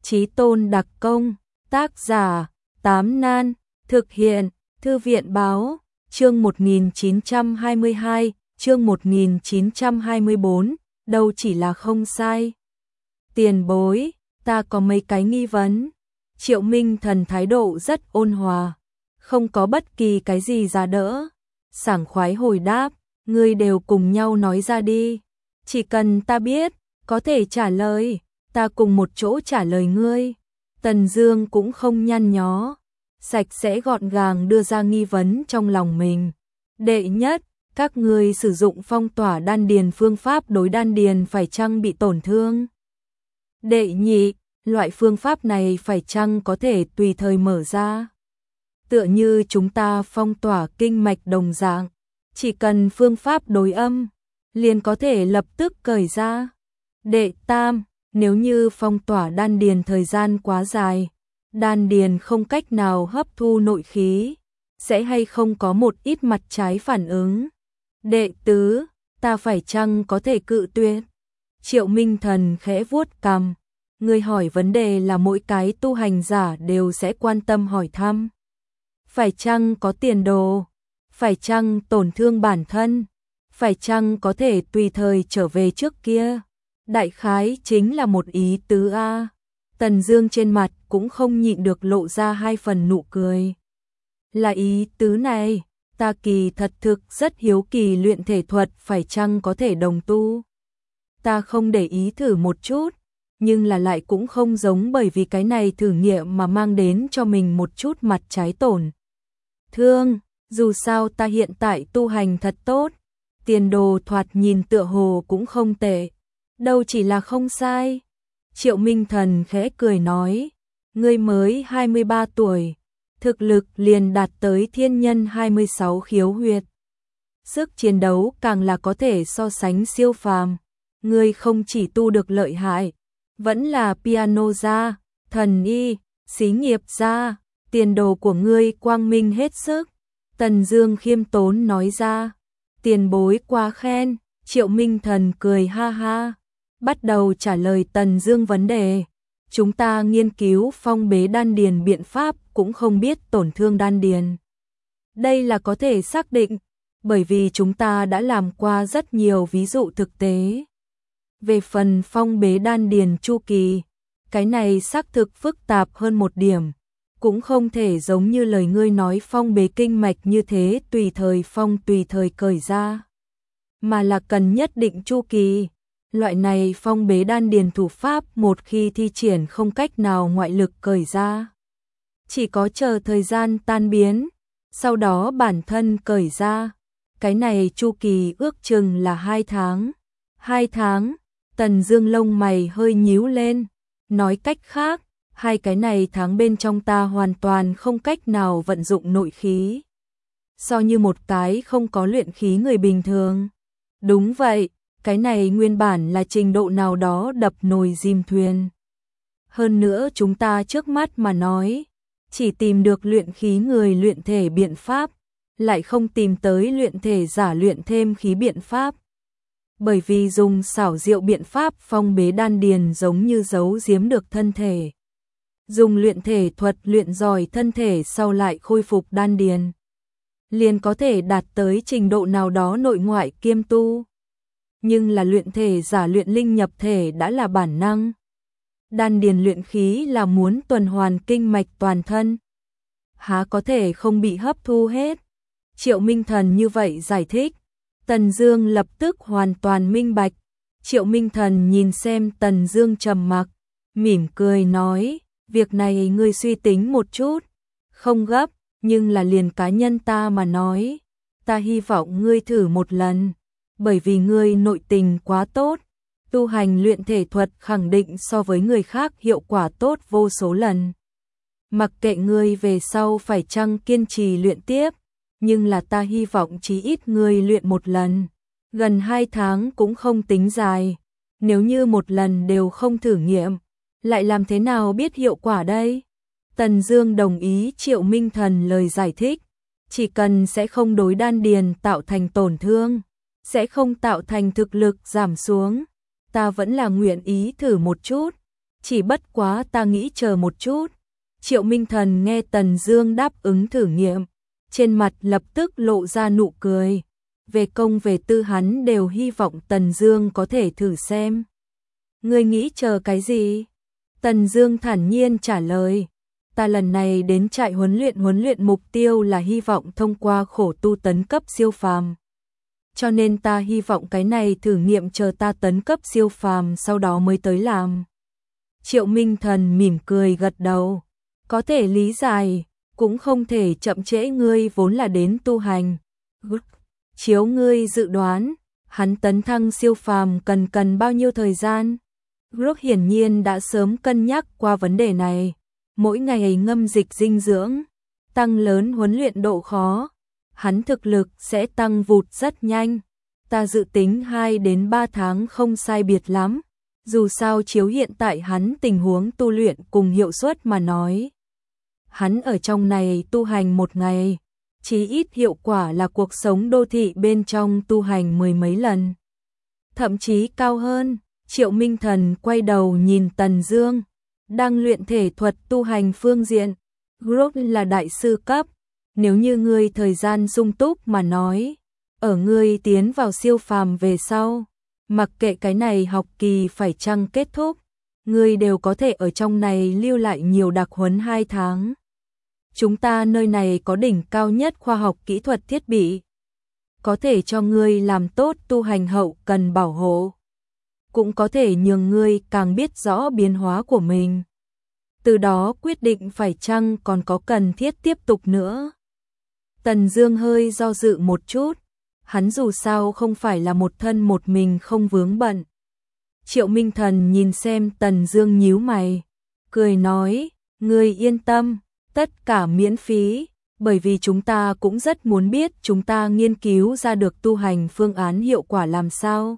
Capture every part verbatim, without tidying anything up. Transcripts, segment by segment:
Chí tôn đặc công, tác giả, Tám Nan, thực hiện, Thư viện báo, chương một nghìn chín trăm hai mươi hai, chương một nghìn chín trăm hai mươi bốn, đâu chỉ là không sai. Tiền bối, ta có mấy cái nghi vấn. Triệu Minh Thần thái độ rất ôn hòa, không có bất kỳ cái gì ra đỡ, sảng khoái hồi đáp, ngươi đều cùng nhau nói ra đi. Chỉ cần ta biết, có thể trả lời, ta cùng một chỗ trả lời ngươi. Tần Dương cũng không nhăn nhó, sạch sẽ gọn gàng đưa ra nghi vấn trong lòng mình. Đệ nhất, các ngươi sử dụng phong tỏa đan điền phương pháp đối đan điền phải chăng bị tổn thương? Đệ nhị, loại phương pháp này phải chăng có thể tùy thời mở ra? Tựa như chúng ta phong tỏa kinh mạch đồng dạng, chỉ cần phương pháp đối âm, liền có thể lập tức cởi ra. Đệ tam, nếu như phong tỏa đan điền thời gian quá dài, đan điền không cách nào hấp thu nội khí, sẽ hay không có một ít mặt trái phản ứng? Đệ tứ, ta phải chăng có thể cự tuyệt? Triệu Minh Thần khẽ vuốt cằm, người hỏi vấn đề là mỗi cái tu hành giả đều sẽ quan tâm hỏi thăm. Phải chăng có tiền đồ? Phải chăng tổn thương bản thân? Phải chăng có thể tùy thời trở về trước kia? Đại khái chính là một ý tứ a. Tần Dương trên mặt cũng không nhịn được lộ ra hai phần nụ cười. Là ý tứ này, ta kỳ thật thực rất hiếu kỳ luyện thể thuật phải chăng có thể đồng tu. Ta không để ý thử một chút, nhưng là lại cũng không giống bởi vì cái này thử nghiệm mà mang đến cho mình một chút mặt trái tổn thương. Dù sao ta hiện tại tu hành thật tốt, tiền đồ thoạt nhìn tựa hồ cũng không tệ, đâu chỉ là không sai. Triệu Minh Thần khẽ cười nói, ngươi mới hai mươi ba tuổi, thực lực liền đạt tới thiên nhân hai mươi sáu khiếu huyệt. Sức chiến đấu càng là có thể so sánh siêu phàm, ngươi không chỉ tu được lợi hại, vẫn là piano gia, thần y, xí nghiệp gia, tiền đồ của ngươi quang minh hết sức. Tần Dương khiêm tốn nói ra, tiền bối quá khen. Triệu Minh Thần cười ha ha, bắt đầu trả lời Tần Dương vấn đề. Chúng ta nghiên cứu phong bế đan điền biện pháp cũng không biết tổn thương đan điền. Đây là có thể xác định, bởi vì chúng ta đã làm qua rất nhiều ví dụ thực tế. Về phần phong bế đan điền chu kỳ, cái này xác thực phức tạp hơn một điểm, cũng không thể giống như lời ngươi nói phong bế kinh mạch như thế tùy thời phong tùy thời cởi ra, mà là cần nhất định chu kỳ. Loại này phong bế đan điền thủ pháp một khi thi triển không cách nào ngoại lực cởi ra, chỉ có chờ thời gian tan biến, sau đó bản thân cởi ra. Cái này chu kỳ ước chừng là hai tháng. Hai tháng, Tần Dương lông mày hơi nhíu lên, nói cách khác, hai cái này tháng bên trong ta hoàn toàn không cách nào vận dụng nội khí. So như một cái không có luyện khí người bình thường. Đúng vậy, cái này nguyên bản là trình độ nào đó đập nồi dìm thuyền. Hơn nữa chúng ta trước mắt mà nói, chỉ tìm được luyện khí người luyện thể biện pháp, lại không tìm tới luyện thể giả luyện thêm khí biện pháp. Bởi vì dùng xảo diệu biện pháp phong bế đan điền giống như giấu giếm được thân thể. Dùng luyện thể thuật luyện giỏi thân thể sau lại khôi phục đan điền, liền có thể đạt tới trình độ nào đó nội ngoại kiêm tu. Nhưng là luyện thể giả luyện linh nhập thể đã là bản năng. Đan điền luyện khí là muốn tuần hoàn kinh mạch toàn thân, há có thể không bị hấp thu hết. Triệu Minh Thần như vậy giải thích, Tần Dương lập tức hoàn toàn minh bạch. Triệu Minh Thần nhìn xem Tần Dương trầm mặc, mỉm cười nói, việc này ngươi suy tính một chút, không gấp, nhưng là liền cá nhân ta mà nói, ta hy vọng ngươi thử một lần, bởi vì ngươi nội tình quá tốt, tu hành luyện thể thuật khẳng định so với người khác hiệu quả tốt vô số lần. Mặc kệ ngươi về sau phải chăng kiên trì luyện tiếp, nhưng là ta hy vọng chí ít ngươi luyện một lần, gần hai tháng cũng không tính dài, nếu như một lần đều không thử nghiệm, lại làm thế nào biết hiệu quả đây? Tần Dương đồng ý Triệu Minh Thần lời giải thích, chỉ cần sẽ không đối đan điền tạo thành tổn thương, sẽ không tạo thành thực lực giảm xuống, ta vẫn là nguyện ý thử một chút. Chỉ bất quá ta nghĩ chờ một chút. Triệu Minh Thần nghe Tần Dương đáp ứng thử nghiệm, trên mặt lập tức lộ ra nụ cười. Về công về tư hắn đều hy vọng Tần Dương có thể thử xem. Ngươi nghĩ chờ cái gì? Tần Dương thản nhiên trả lời. Ta lần này đến trại huấn luyện huấn luyện mục tiêu là hy vọng thông qua khổ tu tấn cấp siêu phàm. Cho nên ta hy vọng cái này thử nghiệm chờ ta tấn cấp siêu phàm sau đó mới tới làm. Triệu Minh Thần mỉm cười gật đầu. Có thể lý giải, cũng không thể chậm trễ, ngươi vốn là đến tu hành. Chiếu ngươi dự đoán, hắn tấn thăng siêu phàm cần cần bao nhiêu thời gian? Rock hiển nhiên đã sớm cân nhắc qua vấn đề này. Mỗi ngày ngâm dịch dinh dưỡng, tăng lớn huấn luyện độ khó, hắn thực lực sẽ tăng vụt rất nhanh. Ta dự tính hai đến ba tháng không sai biệt lắm. Dù sao chiếu hiện tại hắn tình huống tu luyện cùng hiệu suất mà nói. Hắn ở trong này tu hành một ngày, chí ít hiệu quả là cuộc sống đô thị bên trong tu hành mười mấy lần. Thậm chí cao hơn. Triệu Minh Thần quay đầu nhìn Tần Dương, đang luyện thể thuật tu hành phương diện. Grok là đại sư cấp, nếu như ngươi thời gian sung túc mà nói, ở ngươi tiến vào siêu phàm về sau, mặc kệ cái này học kỳ phải chăng kết thúc, ngươi đều có thể ở trong này lưu lại nhiều đặc huấn hai tháng. Chúng ta nơi này có đỉnh cao nhất khoa học kỹ thuật thiết bị, có thể cho ngươi làm tốt tu hành hậu cần bảo hộ, cũng có thể nhường ngươi càng biết rõ biến hóa của mình. Từ đó quyết định phải chăng còn có cần thiết tiếp tục nữa. Tần Dương hơi do dự một chút, hắn dù sao không phải là một thân một mình không vướng bận. Triệu Minh Thần nhìn xem Tần Dương nhíu mày, cười nói, ngươi yên tâm, tất cả miễn phí, bởi vì chúng ta cũng rất muốn biết chúng ta nghiên cứu ra được tu hành phương án hiệu quả làm sao.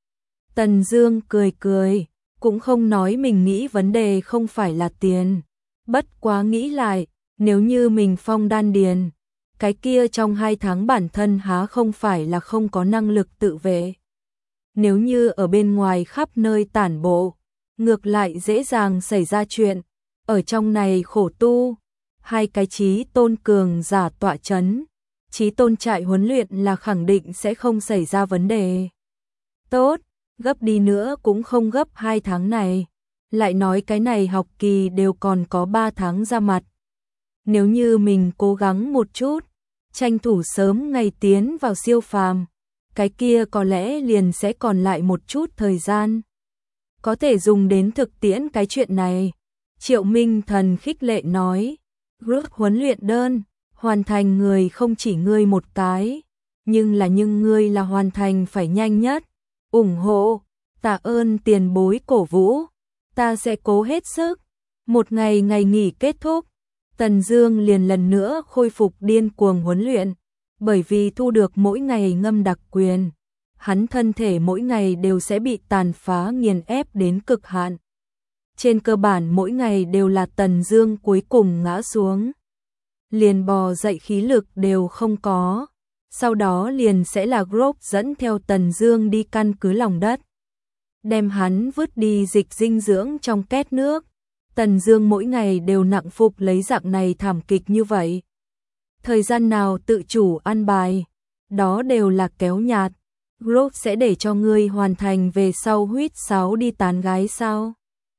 Tần Dương cười cười, cũng không nói mình nghĩ vấn đề không phải là tiền. Bất quá nghĩ lại, nếu như mình phong đan điền, cái kia trong hai tháng bản thân há không phải là không có năng lực tự vệ. Nếu như ở bên ngoài khắp nơi tản bộ, ngược lại dễ dàng xảy ra chuyện. Ở trong này khổ tu, hai cái chí tôn cường giả tọa chấn, chí tôn trại huấn luyện là khẳng định sẽ không xảy ra vấn đề. Tốt, gấp đi nữa cũng không gấp hai tháng này. Lại nói cái này học kỳ đều còn có ba tháng ra mặt. Nếu như mình cố gắng một chút, tranh thủ sớm ngày tiến vào siêu phàm, cái kia có lẽ liền sẽ còn lại một chút thời gian. Có thể dùng đến thực tiễn cái chuyện này. Triệu Minh Thần khích lệ nói, group huấn luyện đơn, hoàn thành người không chỉ ngươi một cái, nhưng là nhưng ngươi là hoàn thành phải nhanh nhất. Ủng hộ, tạ ơn tiền bối cổ vũ, ta sẽ cố hết sức. Một ngày ngày nghỉ kết thúc, Tần Dương liền lần nữa khôi phục điên cuồng huấn luyện, bởi vì thu được mỗi ngày ngâm đặc quyền, hắn thân thể mỗi ngày đều sẽ bị tàn phá nghiền ép đến cực hạn. Trên cơ bản mỗi ngày đều là Tần Dương cuối cùng ngã xuống, liền bò dậy khí lực đều không có. Sau đó liền sẽ là Grok dẫn theo Tần Dương đi căn cứ lòng đất, đem hắn vứt đi dịch dinh dưỡng trong két nước. Tần Dương mỗi ngày đều nặng phục lấy dạng này thảm kịch như vậy. Thời gian nào tự chủ ăn bài, đó đều là kéo nhạt. Grok sẽ để cho ngươi hoàn thành về sau huýt sáo đi tán gái sao?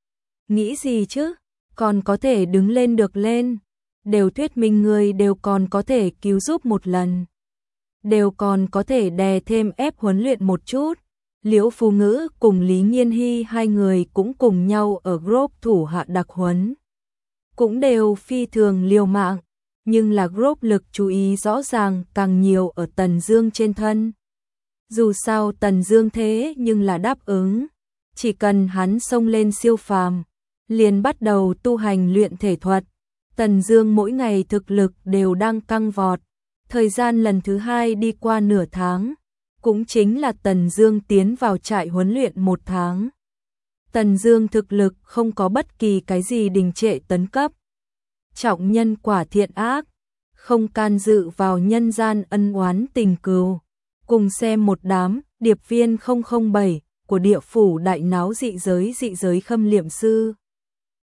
Nghĩ gì chứ, còn có thể đứng lên được lên, đều thuyết minh ngươi đều còn có thể cứu giúp một lần. Đều còn có thể đè thêm ép huấn luyện một chút. Liễu Phù Ngữ cùng Lý Nhiên Hy hai người cũng cùng nhau ở group thủ hạ đặc huấn. Cũng đều phi thường liều mạng, nhưng là group lực chú ý rõ ràng càng nhiều ở Tần Dương trên thân. Dù sao Tần Dương thế nhưng là đáp ứng, chỉ cần hắn xông lên siêu phàm, liền bắt đầu tu hành luyện thể thuật. Tần Dương mỗi ngày thực lực đều đang căng vọt. Thời gian lần thứ hai đi qua nửa tháng, cũng chính là Tần Dương tiến vào trại huấn luyện một tháng. Tần Dương thực lực không có bất kỳ cái gì đình trệ tấn cấp. Trọng nhân quả thiện ác, không can dự vào nhân gian ân oán tình cừu. Cùng xem một đám điệp viên không không bảy của địa phủ đại náo dị giới dị giới khâm liệm sư.